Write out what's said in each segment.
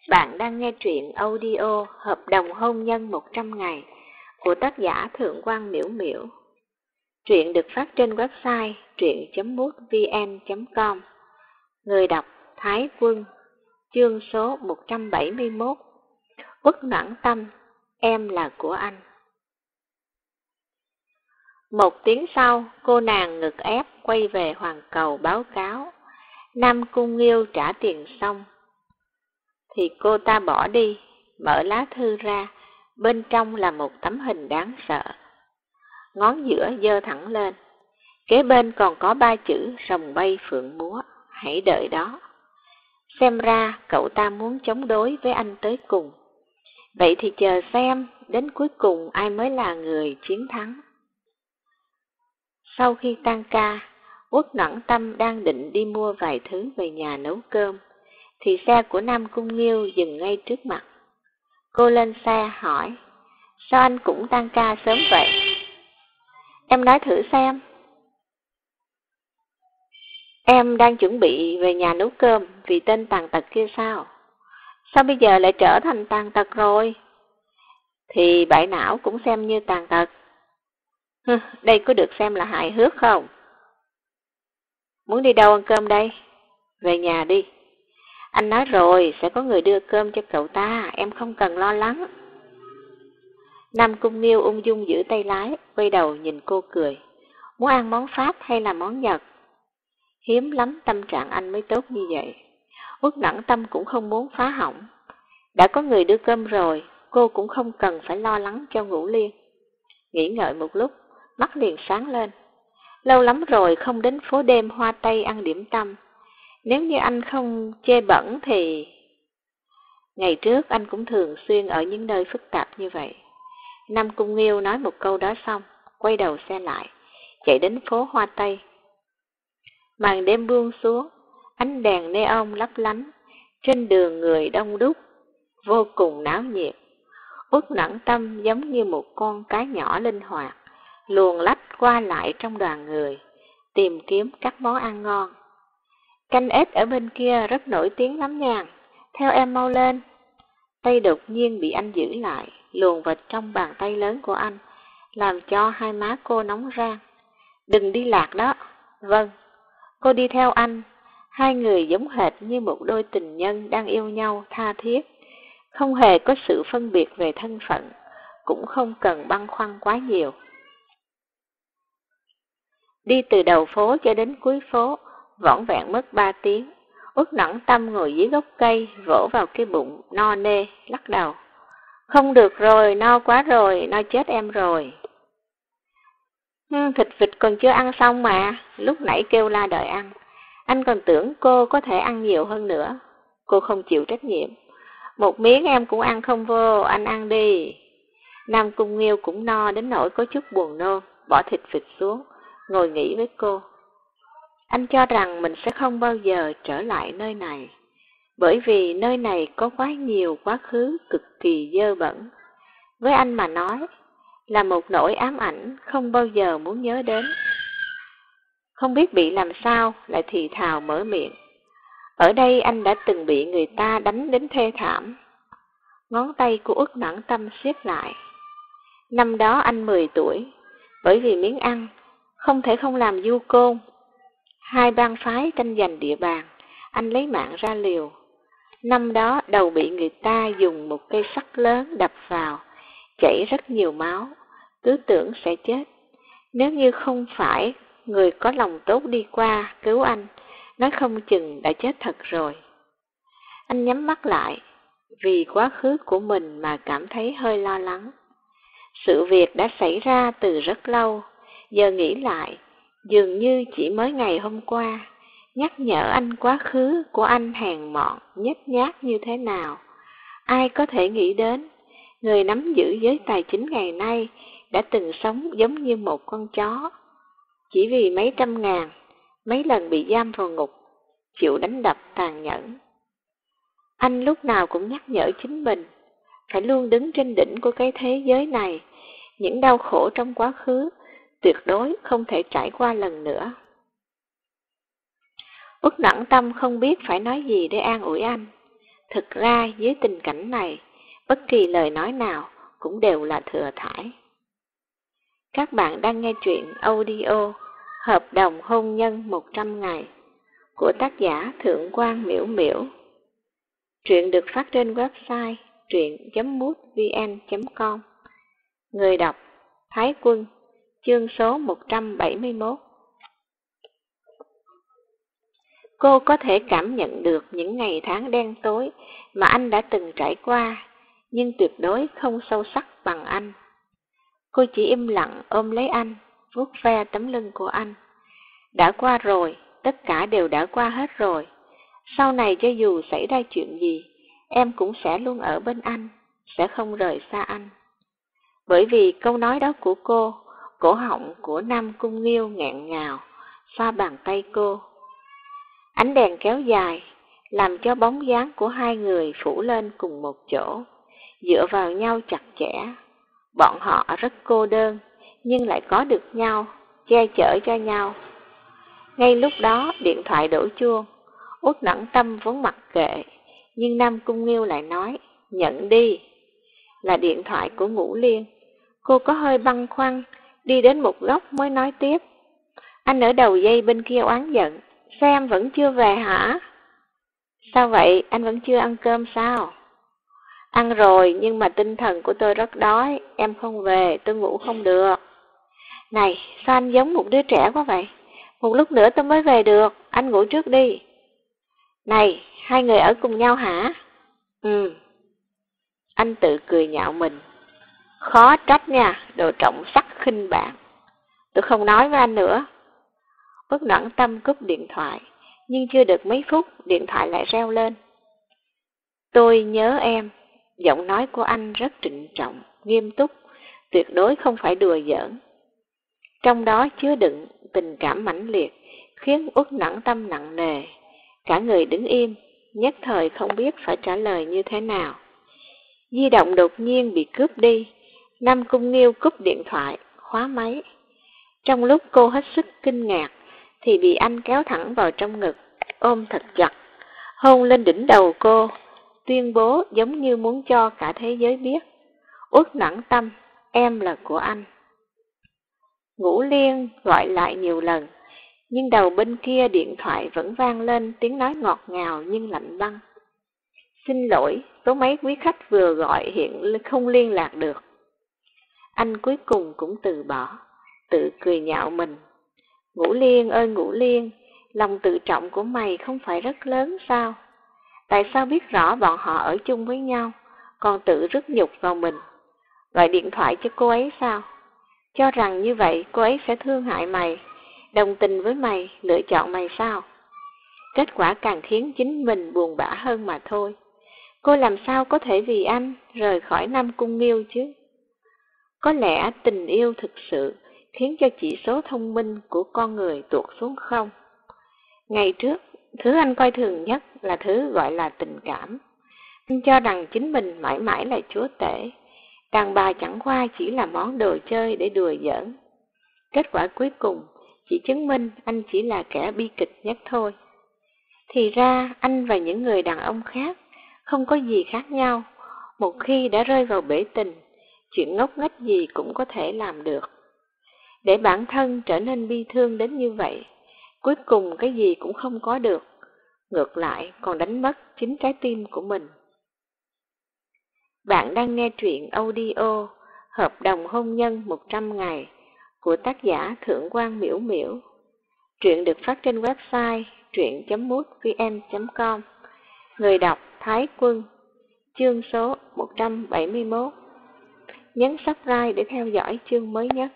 Bạn đang nghe truyện audio Hợp đồng hôn nhân 100 ngày của tác giả Thượng Quan Miễu Miễu. Truyện được phát trên website truyện.mútvn.com. Người đọc Thái Quân. Chương số 171. Uất Noãn Tâm, em là của anh. Một tiếng sau, cô nàng ngực ép quay về Hoàng Cầu báo cáo. Nam Cung Nghiêu trả tiền xong thì cô ta bỏ đi, mở lá thư ra, bên trong là một tấm hình đáng sợ. Ngón giữa giơ thẳng lên, kế bên còn có 3 chữ rồng bay phượng múa, hãy đợi đó. Xem ra cậu ta muốn chống đối với anh tới cùng. Vậy thì chờ xem, đến cuối cùng ai mới là người chiến thắng. Sau khi tan ca, Uất Noãn Tâm đang định đi mua vài thứ về nhà nấu cơm, thì xe của Nam Cung Nghiêu dừng ngay trước mặt. Cô lên xe hỏi, sao anh cũng tan ca sớm vậy? Em nói thử xem. Em đang chuẩn bị về nhà nấu cơm vì tên tàn tật kia sao? Sao bây giờ lại trở thành tàn tật rồi? Thì bại não cũng xem như tàn tật. Đây có được xem là hài hước không? Muốn đi đâu ăn cơm đây? Về nhà đi. Anh nói rồi, sẽ có người đưa cơm cho cậu ta, em không cần lo lắng. Nam Cung Nghiêu ung dung giữ tay lái, quay đầu nhìn cô cười. Muốn ăn món Pháp hay là món Nhật? Hiếm lắm tâm trạng anh mới tốt như vậy. Uất Noãn Tâm cũng không muốn phá hỏng. Đã có người đưa cơm rồi, cô cũng không cần phải lo lắng cho Ngũ Liên. Nghĩ ngợi một lúc, mắt liền sáng lên. Lâu lắm rồi không đến phố đêm Hoa Tây ăn điểm tâm. Nếu như anh không chê bẩn thì... Ngày trước anh cũng thường xuyên ở những nơi phức tạp như vậy. Nam Cung Nghiêu nói một câu đó xong, quay đầu xe lại, chạy đến phố Hoa Tây. Màn đêm buông xuống, ánh đèn neon lấp lánh, trên đường người đông đúc, vô cùng náo nhiệt. Uất Noãn Tâm giống như một con cá nhỏ linh hoạt, luồn lách qua lại trong đoàn người, tìm kiếm các món ăn ngon. Canh ếch ở bên kia rất nổi tiếng lắm nha, theo em mau lên. Tay đột nhiên bị anh giữ lại, luồn vào trong bàn tay lớn của anh, làm cho hai má cô nóng rang. Đừng đi lạc đó. Vâng. Cô đi theo anh. Hai người giống hệt như một đôi tình nhân đang yêu nhau tha thiết, không hề có sự phân biệt về thân phận, cũng không cần băn khoăn quá nhiều. Đi từ đầu phố cho đến cuối phố, vỏn vẹn mất 3 tiếng. Uất Noãn Tâm ngồi dưới gốc cây, vỗ vào cái bụng no nê, lắc đầu. Không được rồi, no quá rồi, no chết em rồi. Thịt vịt còn chưa ăn xong mà, lúc nãy kêu la đợi ăn. Anh còn tưởng cô có thể ăn nhiều hơn nữa. Cô không chịu trách nhiệm. Một miếng em cũng ăn không vô, anh ăn đi. Nam Cung Nghiêu cũng no đến nỗi có chút buồn nôn, bỏ thịt vịt xuống, ngồi nghỉ với cô. Anh cho rằng mình sẽ không bao giờ trở lại nơi này, bởi vì nơi này có quá nhiều quá khứ cực kỳ dơ bẩn. Với anh mà nói, là một nỗi ám ảnh không bao giờ muốn nhớ đến. Không biết bị làm sao, lại thì thào mở miệng. Ở đây anh đã từng bị người ta đánh đến thê thảm. Ngón tay của Uất Noãn Tâm siết lại. Năm đó anh 10 tuổi, bởi vì miếng ăn, không thể không làm du côn. Hai bang phái tranh giành địa bàn, anh lấy mạng ra liều. Năm đó đầu bị người ta dùng một cây sắt lớn đập vào, chảy rất nhiều máu, cứ tưởng sẽ chết. Nếu như không phải người có lòng tốt đi qua cứu anh, nói không chừng đã chết thật rồi. Anh nhắm mắt lại, vì quá khứ của mình mà cảm thấy hơi lo lắng. Sự việc đã xảy ra từ rất lâu, giờ nghĩ lại, dường như chỉ mới ngày hôm qua, nhắc nhở anh quá khứ của anh hèn mọn, nhếch nhác như thế nào. Ai có thể nghĩ đến, người nắm giữ giới tài chính ngày nay đã từng sống giống như một con chó. Chỉ vì mấy trăm ngàn, mấy lần bị giam vào ngục, chịu đánh đập tàn nhẫn. Anh lúc nào cũng nhắc nhở chính mình, phải luôn đứng trên đỉnh của cái thế giới này. Những đau khổ trong quá khứ, tuyệt đối không thể trải qua lần nữa. Uất Noãn Tâm không biết phải nói gì để an ủi anh. Thực ra dưới tình cảnh này, bất kỳ lời nói nào cũng đều là thừa thãi. Các bạn đang nghe truyện audio Hợp đồng hôn nhân 100 ngày của tác giả Thượng quan Miễu Miễu. Truyện được phát trên website truyện.mútvn.com. Người đọc Thái Quân, chương số 171. Cô có thể cảm nhận được những ngày tháng đen tối mà anh đã từng trải qua, nhưng tuyệt đối không sâu sắc bằng anh. Cô chỉ im lặng ôm lấy anh, vuốt ve tấm lưng của anh. Đã qua rồi, tất cả đều đã qua hết rồi. Sau này cho dù xảy ra chuyện gì, em cũng sẽ luôn ở bên anh, sẽ không rời xa anh. Bởi vì câu nói đó của cô, cổ họng của Nam Cung Nghiêu nghẹn ngào, xoa bàn tay cô. Ánh đèn kéo dài, làm cho bóng dáng của hai người phủ lên cùng một chỗ, dựa vào nhau chặt chẽ. Bọn họ rất cô đơn, nhưng lại có được nhau, che chở cho nhau. Ngay lúc đó, điện thoại đổ chuông. Uất Nẫn Tâm vốn mặc kệ, nhưng Nam Cung Nghiêu lại nói, nhận đi. Là điện thoại của Ngũ Liên. Cô có hơi băn khoăn, đi đến một góc mới nói tiếp. Anh ở đầu dây bên kia oán giận, sao em vẫn chưa về hả? Sao vậy, anh vẫn chưa ăn cơm sao? Ăn rồi, nhưng mà tinh thần của tôi rất đói, em không về, tôi ngủ không được. Này, sao anh giống một đứa trẻ quá vậy? Một lúc nữa tôi mới về được, anh ngủ trước đi. Này, hai người ở cùng nhau hả? Ừ. Anh tự cười nhạo mình. Khó trách nha, đồ trọng sắc khinh bạn. Tôi không nói với anh nữa. Uất Nẫn Tâm cúp điện thoại, nhưng chưa được mấy phút, điện thoại lại reo lên. Tôi nhớ em. Giọng nói của anh rất trịnh trọng, nghiêm túc, tuyệt đối không phải đùa giỡn. Trong đó chứa đựng tình cảm mãnh liệt, khiến Uất Nẫn Tâm nặng nề. Cả người đứng im, nhất thời không biết phải trả lời như thế nào. Di động đột nhiên bị cướp đi, Nam Cung Nghiêu cúp điện thoại, khóa máy. Trong lúc cô hết sức kinh ngạc, thì bị anh kéo thẳng vào trong ngực, ôm thật chặt, hôn lên đỉnh đầu cô, tuyên bố giống như muốn cho cả thế giới biết. Uất Nẫn Tâm, em là của anh. Ngũ Liên gọi lại nhiều lần, nhưng đầu bên kia điện thoại vẫn vang lên tiếng nói ngọt ngào nhưng lạnh băng. Xin lỗi, số mấy quý khách vừa gọi hiện không liên lạc được. Anh cuối cùng cũng từ bỏ, tự cười nhạo mình. Ngũ Liên ơi Ngũ Liên, lòng tự trọng của mày không phải rất lớn sao? Tại sao biết rõ bọn họ ở chung với nhau, còn tự rứt nhục vào mình? Gọi điện thoại cho cô ấy sao? Cho rằng như vậy cô ấy sẽ thương hại mày, đồng tình với mày, lựa chọn mày sao? Kết quả càng khiến chính mình buồn bã hơn mà thôi. Cô làm sao có thể vì anh rời khỏi Nam Cung Nghiêu chứ? Có lẽ tình yêu thực sự khiến cho chỉ số thông minh của con người tuột xuống không. Ngày trước, thứ anh coi thường nhất là thứ gọi là tình cảm. Anh cho rằng chính mình mãi mãi là chúa tể. Đàn bà chẳng qua chỉ là món đồ chơi để đùa giỡn. Kết quả cuối cùng chỉ chứng minh anh chỉ là kẻ bi kịch nhất thôi. Thì ra anh và những người đàn ông khác không có gì khác nhau. Một khi đã rơi vào bể tình, chuyện ngốc nghếch gì cũng có thể làm được. Để bản thân trở nên bi thương đến như vậy, cuối cùng cái gì cũng không có được, ngược lại còn đánh mất chính trái tim của mình. Bạn đang nghe truyện audio Hợp đồng hôn nhân 100 ngày của tác giả Thượng quan Miễu Miễu. Truyện được phát trên website truyện.mútvn.com. Người đọc Thái Quân, chương số 171. Nhấn subscribe để theo dõi chương mới nhất.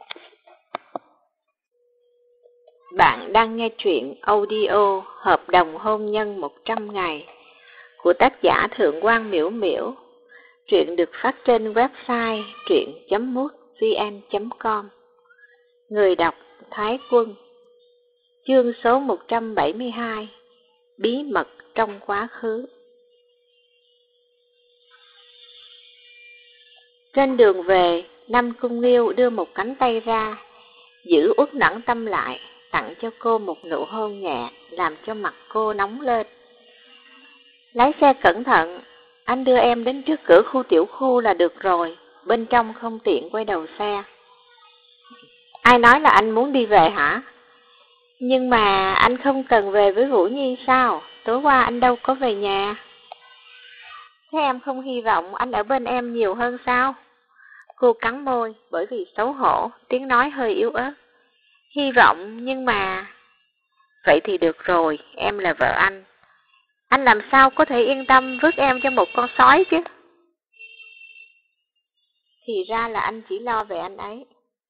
Bạn đang nghe truyện audio Hợp đồng hôn nhân 100 ngày của tác giả Thượng quan Miễu Miễu. Truyện được phát trên website truyện.mútvn.com. Người đọc Thái Quân, chương số 172. Bí mật trong quá khứ. Trên đường về, Nam Cung Nghiêu đưa một cánh tay ra, giữ Uất Nẫn Tâm lại, tặng cho cô một nụ hôn nhẹ, làm cho mặt cô nóng lên. Lái xe cẩn thận, anh đưa em đến trước cửa khu tiểu khu là được rồi, bên trong không tiện quay đầu xe. Ai nói là anh muốn đi về hả? Nhưng mà anh không cần về với Vũ Nhi sao? Tối qua anh đâu có về nhà. Thế em không hy vọng anh ở bên em nhiều hơn sao? Cô cắn môi bởi vì xấu hổ, tiếng nói hơi yếu ớt. Hy vọng nhưng mà... Vậy thì được rồi, em là vợ anh. Anh làm sao có thể yên tâm vứt em cho một con sói chứ? Thì ra là anh chỉ lo về anh ấy.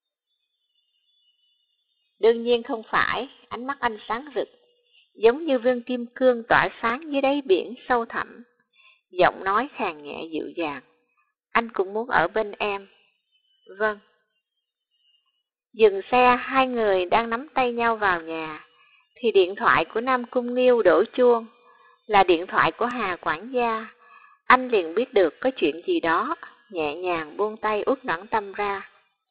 Đương nhiên không phải, ánh mắt anh sáng rực, giống như viên kim cương tỏa sáng dưới đáy biển sâu thẳm. Giọng nói khàn nhẹ dịu dàng. Anh cũng muốn ở bên em. Vâng. Dừng xe, hai người đang nắm tay nhau vào nhà, thì điện thoại của Nam Cung Nghiêu đổ chuông, là điện thoại của Hà quản gia. Anh liền biết được có chuyện gì đó, nhẹ nhàng buông tay Uất Noãn Tâm ra.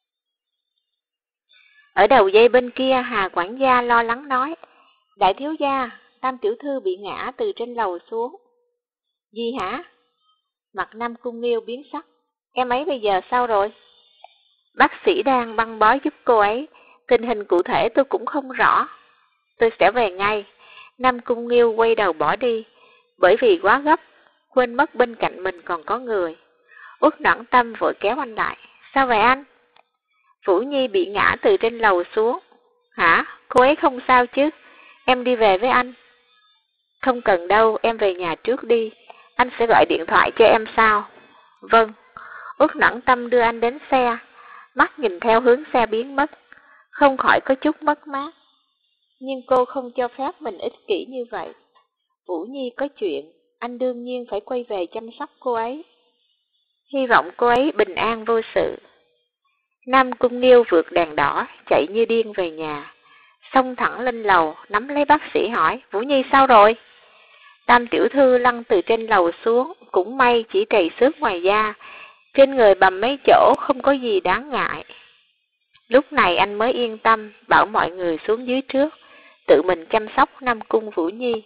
Ở đầu dây bên kia, Hà quản gia lo lắng nói, đại thiếu gia, Tam tiểu thư bị ngã từ trên lầu xuống. Gì hả? Mặt Nam Cung Nghiêu biến sắc. Em ấy bây giờ sao rồi? Bác sĩ đang băng bó giúp cô ấy, tình hình cụ thể tôi cũng không rõ. Tôi sẽ về ngay. Nam Cung Nghiêu quay đầu bỏ đi, bởi vì quá gấp, quên mất bên cạnh mình còn có người. Uất Noãn Tâm vội kéo anh lại. Sao vậy anh? Vũ Nhi bị ngã từ trên lầu xuống. Hả? Cô ấy không sao chứ? Em đi về với anh. Không cần đâu, em về nhà trước đi. Anh sẽ gọi điện thoại cho em sau. Vâng. Uất Noãn Tâm đưa anh đến xe, mắt nhìn theo hướng xe biến mất, không khỏi có chút mất mát. Nhưng cô không cho phép mình ích kỷ như vậy. Vũ Nhi có chuyện, anh đương nhiên phải quay về chăm sóc cô ấy. Hy vọng cô ấy bình an vô sự. Nam Cung Nghiêu vượt đèn đỏ, chạy như điên về nhà. Xông thẳng lên lầu, nắm lấy bác sĩ hỏi, Vũ Nhi sao rồi? Tam tiểu thư lăn từ trên lầu xuống, cũng may chỉ trầy xước ngoài da, trên người bầm mấy chỗ, không có gì đáng ngại. Lúc này anh mới yên tâm, bảo mọi người xuống dưới trước, tự mình chăm sóc Nam Cung Vũ Nhi.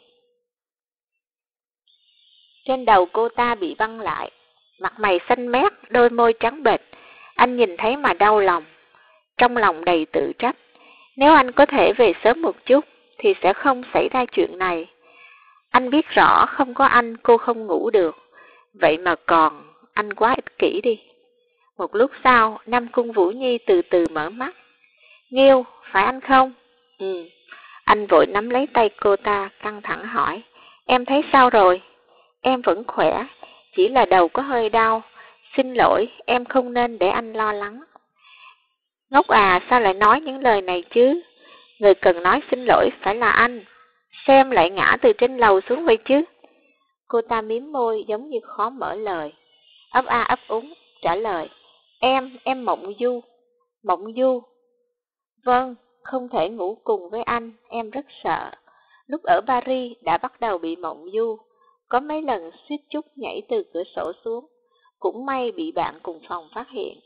Trên đầu cô ta bị băng lại, mặt mày xanh mét, đôi môi trắng bệch, anh nhìn thấy mà đau lòng, trong lòng đầy tự trách. Nếu anh có thể về sớm một chút, thì sẽ không xảy ra chuyện này. Anh biết rõ không có anh cô không ngủ được, vậy mà còn, anh quá ích kỷ đi. Một lúc sau, Nam Cung Vũ Nhi từ từ mở mắt. Nghiêu, phải anh không? Ừ. Anh vội nắm lấy tay cô ta, căng thẳng hỏi. Em thấy sao rồi? Em vẫn khỏe, chỉ là đầu có hơi đau. Xin lỗi, em không nên để anh lo lắng. Ngốc à, sao lại nói những lời này chứ? Người cần nói xin lỗi phải là anh. Xem lại ngã từ trên lầu xuống vậy chứ? Cô ta mím môi giống như khó mở lời. Ấp a ấp úng, trả lời. Em Mộng Du. Mộng Du? Vâng, không thể ngủ cùng với anh, em rất sợ. Lúc ở Paris đã bắt đầu bị mộng du, có mấy lần suýt chút nhảy từ cửa sổ xuống, cũng may bị bạn cùng phòng phát hiện.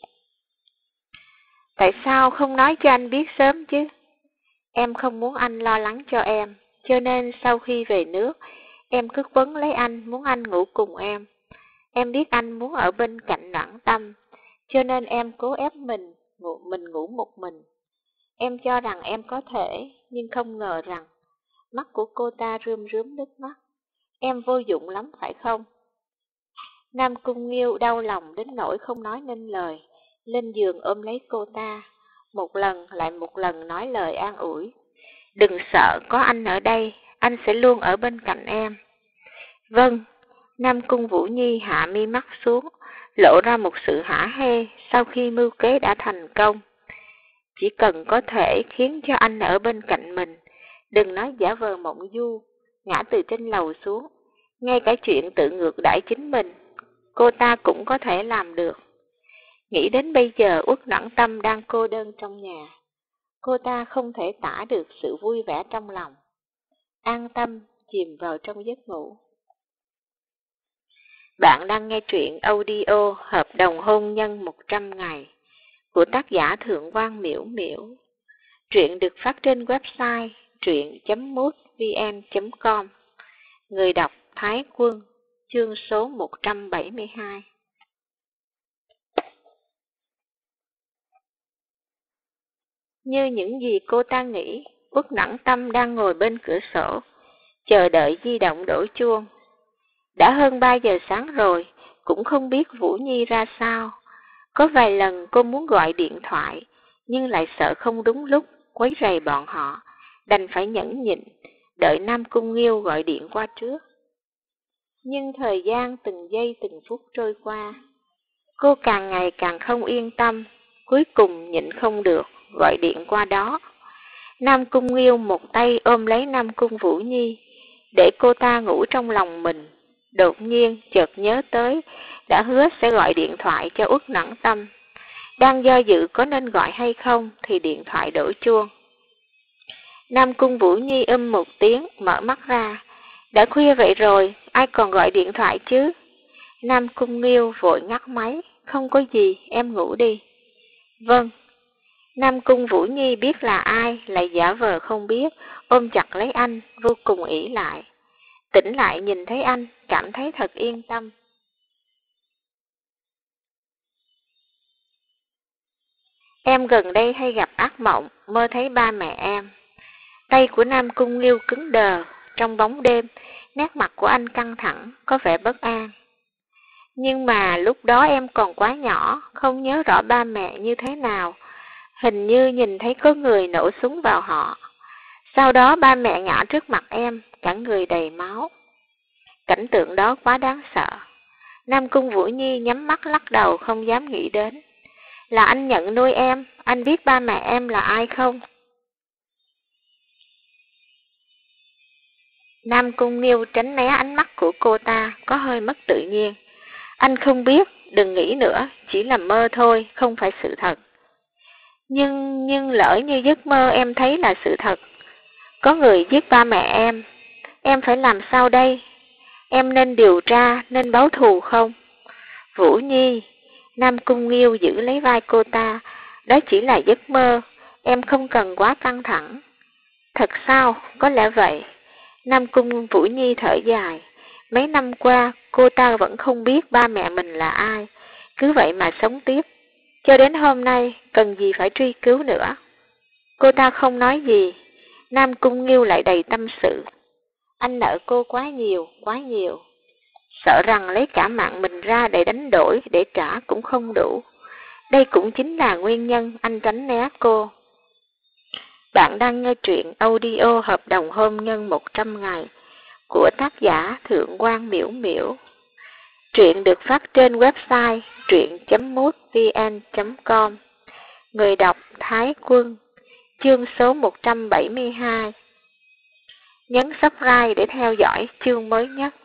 Tại sao không nói cho anh biết sớm chứ? Em không muốn anh lo lắng cho em, cho nên sau khi về nước, em cứ quấn lấy anh, muốn anh ngủ cùng em. Em biết anh muốn ở bên cạnh Noãn Tâm, cho nên em cố ép mình ngủ một mình. Em cho rằng em có thể, nhưng không ngờ rằng, mắt của cô ta rơm rớm nước mắt. Em vô dụng lắm phải không? Nam Cung Nghiêu đau lòng đến nỗi không nói nên lời, lên giường ôm lấy cô ta, một lần lại một lần nói lời an ủi. Đừng sợ, có anh ở đây, anh sẽ luôn ở bên cạnh em. Vâng, Nam Cung Vũ Nhi hạ mi mắt xuống, lộ ra một sự hả hê sau khi mưu kế đã thành công. Chỉ cần có thể khiến cho anh ở bên cạnh mình, đừng nói giả vờ mộng du, ngã từ trên lầu xuống, ngay cả chuyện tự ngược đãi chính mình, cô ta cũng có thể làm được. Nghĩ đến bây giờ Uất Noãn Tâm đang cô đơn trong nhà, cô ta không thể tả được sự vui vẻ trong lòng. An tâm chìm vào trong giấc ngủ. Bạn đang nghe truyện audio Hợp đồng hôn nhân 100 ngày của tác giả Thượng Quan Miễu Miễu. Truyện được phát trên website truyện.mútvn.com. Người đọc Thái Quân. chương số 172. Như những gì cô ta nghĩ, Uất Nẵng Tâm đang ngồi bên cửa sổ, chờ đợi di động đổ chuông. Đã hơn 3 giờ sáng rồi, cũng không biết Vũ Nhi ra sao. Có vài lần cô muốn gọi điện thoại, nhưng lại sợ không đúng lúc, quấy rầy bọn họ, đành phải nhẫn nhịn, đợi Nam Cung Nghiêu gọi điện qua trước. Nhưng thời gian từng giây từng phút trôi qua, cô càng ngày càng không yên tâm, cuối cùng nhịn không được, gọi điện qua đó. Nam Cung Nghiêu một tay ôm lấy Nam Cung Vũ Nhi, để cô ta ngủ trong lòng mình. Đột nhiên chợt nhớ tới, đã hứa sẽ gọi điện thoại cho Uất Nẵng Tâm. Đang do dự có nên gọi hay không thì điện thoại đổ chuông. Nam Cung Vũ Nhi một tiếng, mở mắt ra. Đã khuya vậy rồi, ai còn gọi điện thoại chứ? Nam Cung Nghiêu vội ngắt máy. Không có gì, em ngủ đi. Vâng. Nam Cung Vũ Nhi biết là ai, lại giả vờ không biết, ôm chặt lấy anh, vô cùng ỷ lại. Tỉnh lại nhìn thấy anh, cảm thấy thật yên tâm. Em gần đây hay gặp ác mộng, mơ thấy ba mẹ em. Tay của Nam Cung Nghiêu cứng đờ, trong bóng đêm, nét mặt của anh căng thẳng, có vẻ bất an. Nhưng mà lúc đó em còn quá nhỏ, không nhớ rõ ba mẹ như thế nào. Hình như nhìn thấy có người nổ súng vào họ. Sau đó ba mẹ ngã trước mặt em, cả người đầy máu. Cảnh tượng đó quá đáng sợ. Nam Cung Vũ Nhi nhắm mắt lắc đầu không dám nghĩ đến. Là anh nhận nuôi em, anh biết ba mẹ em là ai không? Nam Cung Nghiêu tránh né ánh mắt của cô ta, có hơi mất tự nhiên. Anh không biết, đừng nghĩ nữa, chỉ là mơ thôi, không phải sự thật. Nhưng lỡ như giấc mơ em thấy là sự thật. Có người giết ba mẹ em phải làm sao đây? Em nên điều tra, nên báo thù không? Vũ Nhi, Nam Cung Nghiêu giữ lấy vai cô ta, đó chỉ là giấc mơ, em không cần quá căng thẳng. Thật sao? Có lẽ vậy. Nam Cung Vũ Nhi thở dài. Mấy năm qua, cô ta vẫn không biết ba mẹ mình là ai, cứ vậy mà sống tiếp. Cho đến hôm nay, cần gì phải truy cứu nữa. Cô ta không nói gì, Nam Cung Nghiêu lại đầy tâm sự. Anh nợ cô quá nhiều, quá nhiều. Sợ rằng lấy cả mạng mình ra để đánh đổi, để trả cũng không đủ. Đây cũng chính là nguyên nhân anh tránh né cô. Bạn đang nghe truyện audio Hợp đồng hôn nhân 100 ngày của tác giả Thượng Quan Miễu Miễu. Truyện được phát trên website truyện.mútvn.com. Người đọc Thái Quân. Chương số 172. Nhấn subscribe để theo dõi chương mới nhất.